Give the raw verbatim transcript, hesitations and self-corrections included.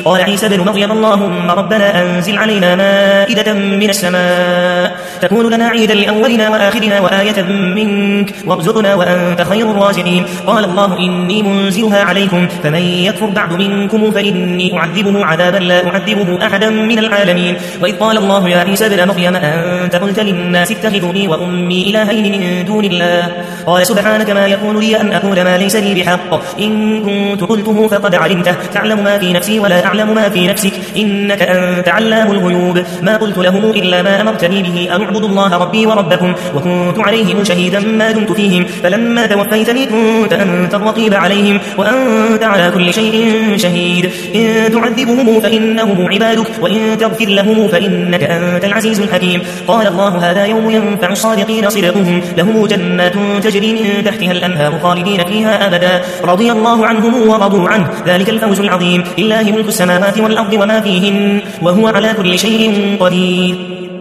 قال عيسى بن مريم اللهم ربنا أنزل علينا مائدة من السماء تكون لنا عيدا لأولنا وآخرنا وآية منك وارزقنا وأنت خير الرازقين قال الله إني منزلها عليكم فمن يكفر بعد منكم فإني أعذبه عذابا لا أعذبه أحدا من العالمين وإذ قال الله يا عيسى بن مريم أنت قلت للناس اتخذوني وأمي إلهين من دون الله قال سبحانك ما يكون لي أن أقول ما ليس لي بحق إن كنت قلته فقد علمته تعلم ما في نفسي ولا أعلم ما في نفسك إنك أنت علام الغيوب ما قلت لهم إلا ما أمرتني به أن اعبدوا الله ربي وربكم وكنت عليهم شهيدا ما دمت فيهم فلما توفيتني كنت أنت الرقيب عليهم وأنت على كل شيء شهيد إن تعذبهم فإنهم عبادك وإن تغفر لهم فإنك أنت العزيز الحكيم قال الله هذا يوم ينفع الصادقين صدقهم لهم جنات تجري من تحتها الأنهار خالدين فيها أبدا رضي الله عنهم ورضوا عنه ذلك الفوز العظيم لله ملك السماوات والأرض وما فيهن وهو على كل شيء قدير